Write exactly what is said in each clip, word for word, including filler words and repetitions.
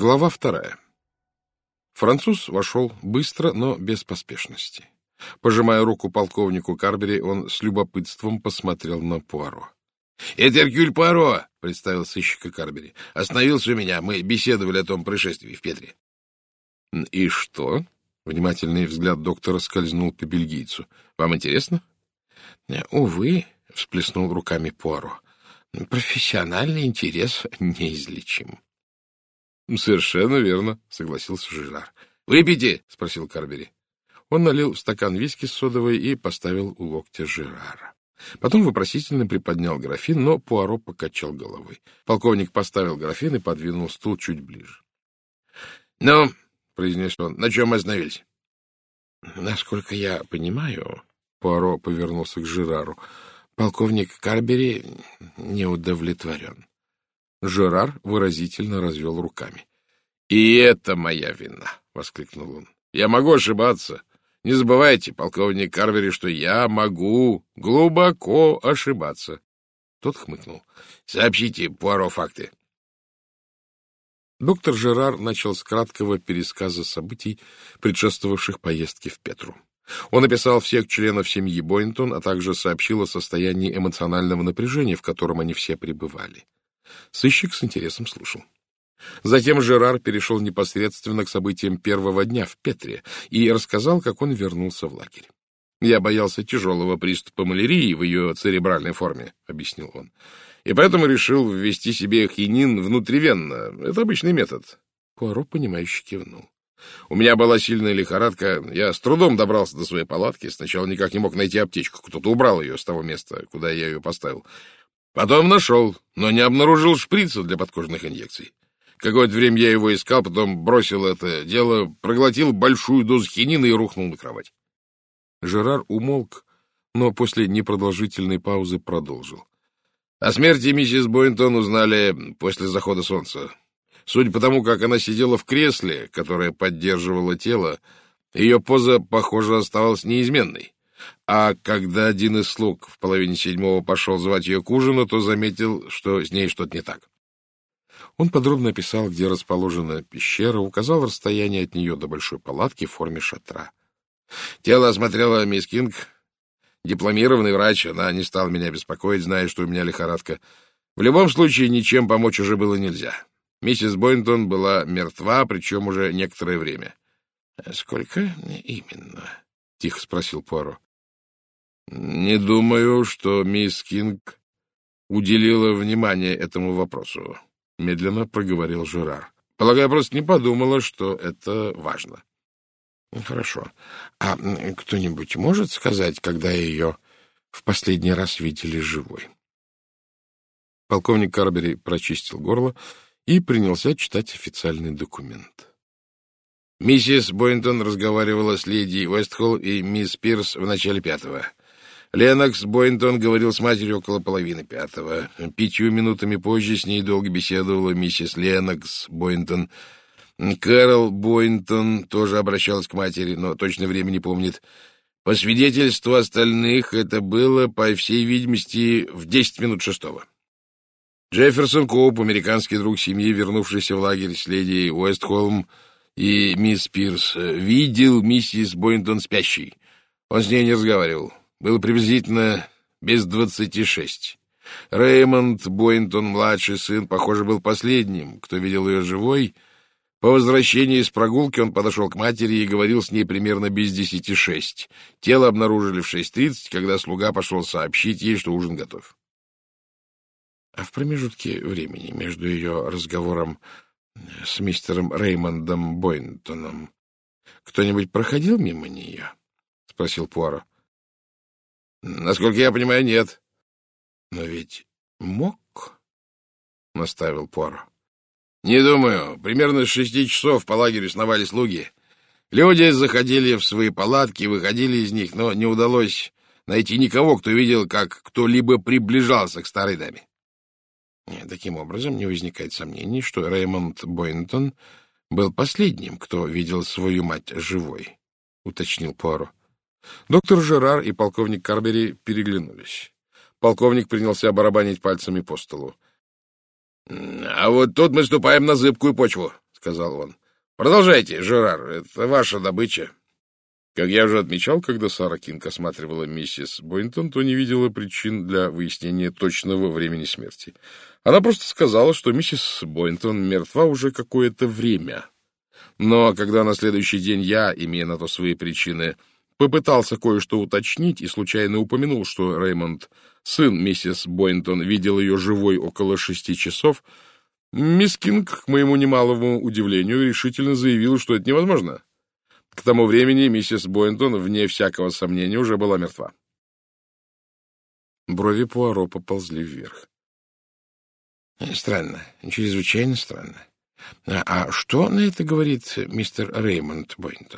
Глава вторая. Француз вошел быстро, но без поспешности. Пожимая руку полковнику Карбери, он с любопытством посмотрел на Пуаро. — Это Эркюль Пуаро, — представил сыщика Карбери. — Остановился у меня. Мы беседовали о том происшествии в Петре. — И что? — внимательный взгляд доктора скользнул по бельгийцу. — Вам интересно? — Увы, — всплеснул руками Пуаро. — Профессиональный интерес неизлечим. — Совершенно верно, — согласился Жерар. — Выпейте, — спросил Карбери. Он налил в стакан виски с содовой и поставил у локтя Жерара. Потом вопросительно приподнял графин, но Пуаро покачал головой. Полковник поставил графин и подвинул стул чуть ближе. — Ну, — произнес он, — на чем мы остановились? — Насколько я понимаю, — Пуаро повернулся к Жерару, — полковник Карбери не удовлетворен. Жерар выразительно развел руками. — И это моя вина! — воскликнул он. — Я могу ошибаться. Не забывайте, полковник Карбери, что я могу глубоко ошибаться. Тот хмыкнул. — Сообщите Пуаро факты. Доктор Жерар начал с краткого пересказа событий, предшествовавших поездке в Петру. Он описал всех членов семьи Бойнтон, а также сообщил о состоянии эмоционального напряжения, в котором они все пребывали. Сыщик с интересом слушал. Затем Жерар перешел непосредственно к событиям первого дня в Петре и рассказал, как он вернулся в лагерь. «Я боялся тяжелого приступа малярии в ее церебральной форме», — объяснил он, «и поэтому решил ввести себе хинин внутривенно. Это обычный метод». Пуаро, понимающе кивнул. «У меня была сильная лихорадка. Я с трудом добрался до своей палатки. Сначала никак не мог найти аптечку. Кто-то убрал ее с того места, куда я ее поставил. Потом нашел, но не обнаружил шприца для подкожных инъекций. Какое-то время я его искал, потом бросил это дело, проглотил большую дозу хинина и рухнул на кровать». Жерар умолк, но после непродолжительной паузы продолжил. О смерти миссис Бойнтон узнали после захода солнца. Судя по тому, как она сидела в кресле, которое поддерживало тело, ее поза, похоже, оставалась неизменной. А когда один из слуг в половине седьмого пошел звать ее к ужину, то заметил, что с ней что-то не так. Он подробно описал, где расположена пещера, указал расстояние от нее до большой палатки в форме шатра. Тело осмотрела мисс Кинг, дипломированный врач. Она не стала меня беспокоить, зная, что у меня лихорадка. В любом случае, ничем помочь уже было нельзя. Миссис Бойнтон была мертва, причем уже некоторое время. — Сколько именно? — тихо спросил Пуаро. — Не думаю, что мисс Кинг уделила внимание этому вопросу, — медленно проговорил Жерар. — Полагаю, просто не подумала, что это важно. — Хорошо. А кто-нибудь может сказать, когда ее в последний раз видели живой? Полковник Карбери прочистил горло и принялся читать официальный документ. Миссис Бойнтон разговаривала с леди Уэстхолл и мисс Пирс в начале пятого. Ленокс Бойнтон говорил с матерью около половины пятого. Пятью минутами позже с ней долго беседовала миссис Ленокс Бойнтон. Кэрол Бойнтон тоже обращалась к матери, но точное время не помнит. По свидетельству остальных, это было, по всей видимости, в десять минут шестого. Джефферсон Коуп, американский друг семьи, вернувшийся в лагерь с леди Уэстхолм и мисс Пирс, видел миссис Бойнтон спящей. Он с ней не разговаривал. Было приблизительно без двадцати шесть. Реймонд Бойнтон, младший сын, похоже, был последним, кто видел ее живой. По возвращении с прогулки он подошел к матери и говорил с ней примерно без десяти шесть. Тело обнаружили в шесть тридцать, когда слуга пошел сообщить ей, что ужин готов. А в промежутке времени между ее разговором с мистером Реймондом Бойнтоном кто-нибудь проходил мимо нее? — спросил Пуаро. — Насколько я понимаю, нет. — Но ведь мог, — наставил Пуаро. — Не думаю. Примерно с шести часов по лагерю сновали слуги. Люди заходили в свои палатки, выходили из них, но не удалось найти никого, кто видел, как кто-либо приближался к старой даме. Таким образом, не возникает сомнений, что Реймонд Бойнтон был последним, кто видел свою мать живой, — уточнил Пуаро. Доктор Жерар и полковник Карбери переглянулись. Полковник принялся барабанить пальцами по столу. — А вот тут мы ступаем на зыбкую почву, — сказал он. — Продолжайте, Жерар, это ваша добыча. Как я уже отмечал, когда Сара Кинг осматривала миссис Бойнтон, то не видела причин для выяснения точного времени смерти. Она просто сказала, что миссис Бойнтон мертва уже какое-то время. Но когда на следующий день я, имея на то свои причины, попытался кое-что уточнить и случайно упомянул, что Реймонд, сын миссис Бойнтон, видел ее живой около шести часов, мисс Кинг, к моему немалому удивлению, решительно заявила, что это невозможно. К тому времени миссис Бойнтон, вне всякого сомнения, уже была мертва. Брови Пуаро поползли вверх. — Странно, чрезвычайно странно. А, а что на это говорит мистер Реймонд Бойнтон?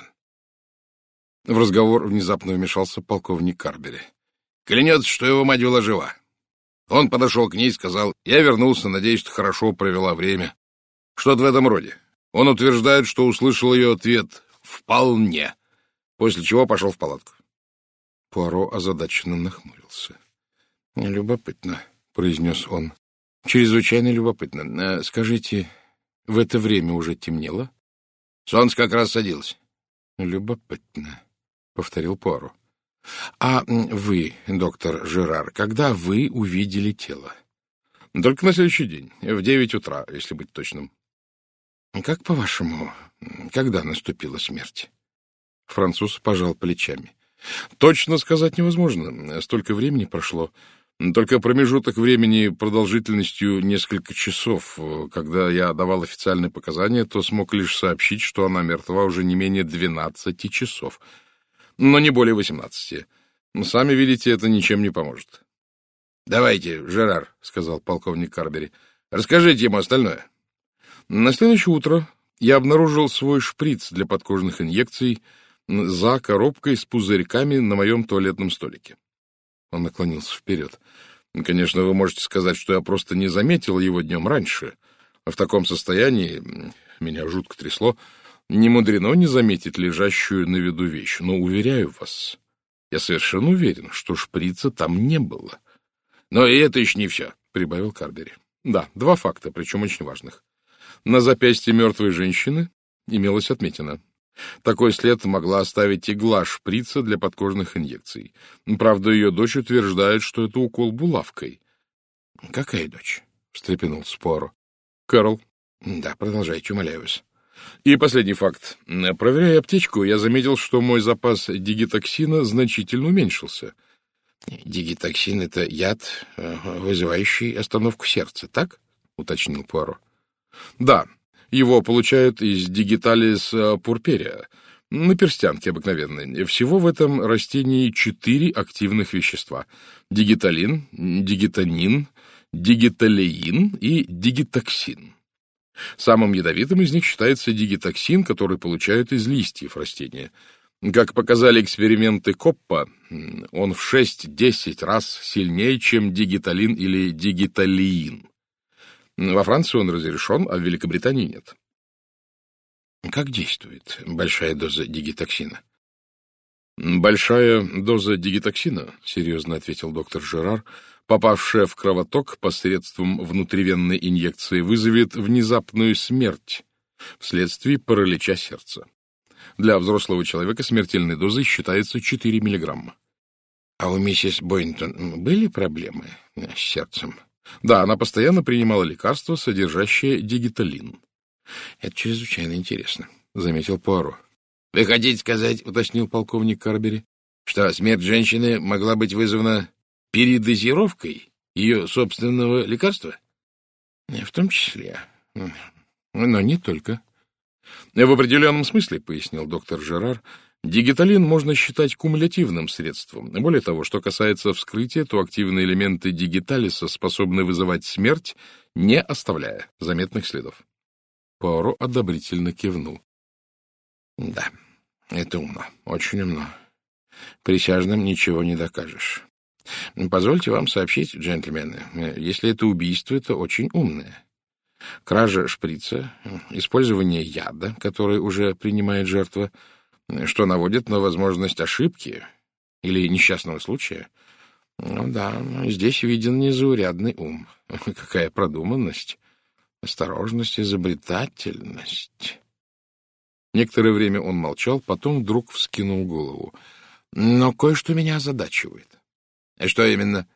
В разговор внезапно вмешался полковник Карбери. — Клянется, что его мать была жива. Он подошел к ней и сказал: «Я вернулся, надеюсь, что хорошо провела время». Что-то в этом роде. Он утверждает, что услышал ее ответ «вполне», после чего пошел в палатку. Пуаро озадаченно нахмурился. — Любопытно, — произнес он. — Чрезвычайно любопытно. Скажите, в это время уже темнело? Солнце как раз садилось. — Любопытно, — повторил Пуаро. — А вы, доктор Жерар, когда вы увидели тело? — Только на следующий день, в девять утра, если быть точным. — Как, по-вашему, когда наступила смерть? Француз пожал плечами. — Точно сказать невозможно. Столько времени прошло. Только промежуток времени продолжительностью несколько часов. Когда я давал официальные показания, то смог лишь сообщить, что она мертва уже не менее двенадцати часов. Но не более восемнадцати. Сами видите, это ничем не поможет. — Давайте, Жерар, — сказал полковник Карбери, — расскажите ему остальное. На следующее утро я обнаружил свой шприц для подкожных инъекций за коробкой с пузырьками на моем туалетном столике. Он наклонился вперед. Конечно, вы можете сказать, что я просто не заметил его днем раньше. А в таком состоянии, меня жутко трясло, не мудрено не заметить лежащую на виду вещь. Но, уверяю вас, я совершенно уверен, что шприца там не было. Но и это еще не все, — прибавил Карбери. Да, два факта, причем очень важных. На запястье мертвой женщины имелась отметина. Такой след могла оставить игла шприца для подкожных инъекций. Правда, ее дочь утверждает, что это укол булавкой. — Какая дочь? — встрепенулся Пуаро. — Кэрол. — Да, продолжайте, умоляю вас. И последний факт. Проверяя аптечку, я заметил, что мой запас дигитоксина значительно уменьшился. — Дигитоксин — это яд, вызывающий остановку сердца, так? — уточнил Пуаро. — Да. Его получают из дигиталис пурпуреа, наперстянки обыкновенной. Всего в этом растении четыре активных вещества. Дигиталин, дигитанин, дигиталеин и дигитоксин. Самым ядовитым из них считается дигитоксин, который получают из листьев растения. Как показали эксперименты Коппа, он в шесть-десять раз сильнее, чем дигиталин или дигиталиин. Во Франции он разрешен, а в Великобритании нет. Как действует большая доза дигитоксина? Большая доза дигитоксина, серьезно ответил доктор Жерар, попавшая в кровоток посредством внутривенной инъекции, вызовет внезапную смерть вследствие паралича сердца. Для взрослого человека смертельной дозой считается четыре миллиграмма. А у миссис Бойнтон были проблемы с сердцем? Да, она постоянно принимала лекарства, содержащие дигиталин. — Это чрезвычайно интересно, — заметил Пуаро. — Вы хотите сказать, — уточнил полковник Карбери, — что смерть женщины могла быть вызвана передозировкой ее собственного лекарства? — В том числе. Но не только. — В определенном смысле, — пояснил доктор Жерар, — дигиталин можно считать кумулятивным средством. Более того, что касается вскрытия, то активные элементы дигиталиса способны вызывать смерть, не оставляя заметных следов. Пуаро одобрительно кивнул. — Да, это умно, очень умно. Присяжным ничего не докажешь. Позвольте вам сообщить, джентльмены, если это убийство, это очень умное. Кража шприца, использование яда, который уже принимает жертва, что наводит на возможность ошибки или несчастного случая. Ну да, здесь виден незаурядный ум. Какая продуманность. Осторожность, изобретательность. Некоторое время он молчал, потом вдруг вскинул голову. Но кое-что меня озадачивает. — Что именно?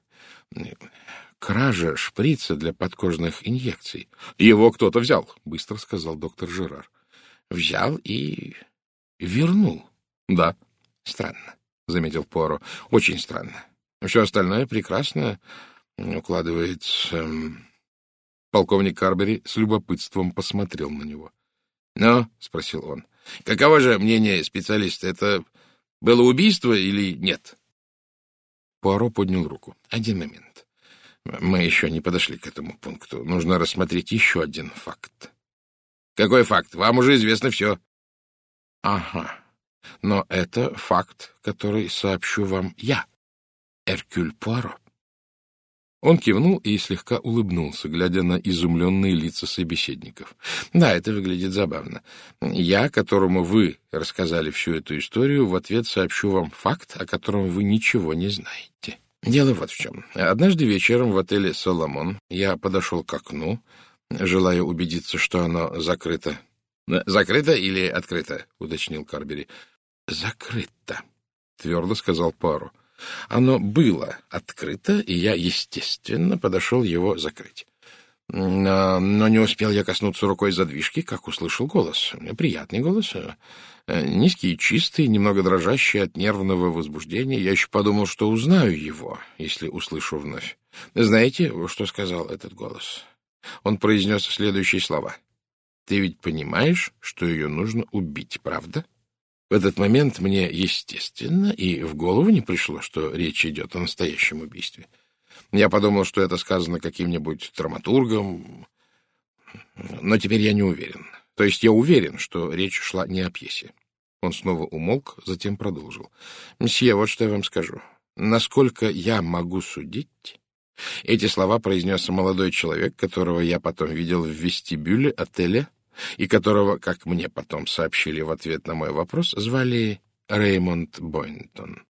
— Кража шприца для подкожных инъекций. — Его кто-то взял, — быстро сказал доктор Жерар. — Взял и вернул. — Да. — Странно, — заметил Пуаро. — Очень странно. Все остальное прекрасно укладывается. Полковник Карбери с любопытством посмотрел на него. — Ну, — спросил он, — каково же мнение специалиста? Это было убийство или нет? Пуаро поднял руку. — Один момент. Мы еще не подошли к этому пункту. Нужно рассмотреть еще один факт. — Какой факт? Вам уже известно все. — Ага. Но это факт, который сообщу вам я, Эркюль Пуаро. Он кивнул и слегка улыбнулся, глядя на изумленные лица собеседников. — Да, это выглядит забавно. Я, которому вы рассказали всю эту историю, в ответ сообщу вам факт, о котором вы ничего не знаете. Дело вот в чем. Однажды вечером в отеле «Соломон» я подошел к окну, желая убедиться, что оно закрыто. — Закрыто или открыто? — уточнил Карбери. — Закрыто, — твердо сказал Пуаро. Оно было открыто, и я, естественно, подошел его закрыть. Но, но не успел я коснуться рукой задвижки, как услышал голос. Приятный голос, низкий и чистый, немного дрожащий от нервного возбуждения. Я еще подумал, что узнаю его, если услышу вновь. Знаете, что сказал этот голос? Он произнес следующие слова. «Ты ведь понимаешь, что ее нужно убить, правда?» В этот момент мне, естественно, и в голову не пришло, что речь идет о настоящем убийстве. Я подумал, что это сказано каким-нибудь драматургом, но теперь я не уверен. То есть я уверен, что речь шла не о пьесе. Он снова умолк, затем продолжил. «Мсье, вот что я вам скажу. Насколько я могу судить...» Эти слова произнес молодой человек, которого я потом видел в вестибюле отеля, и которого, как мне потом сообщили в ответ на мой вопрос, звали Реймонд Бойнтон.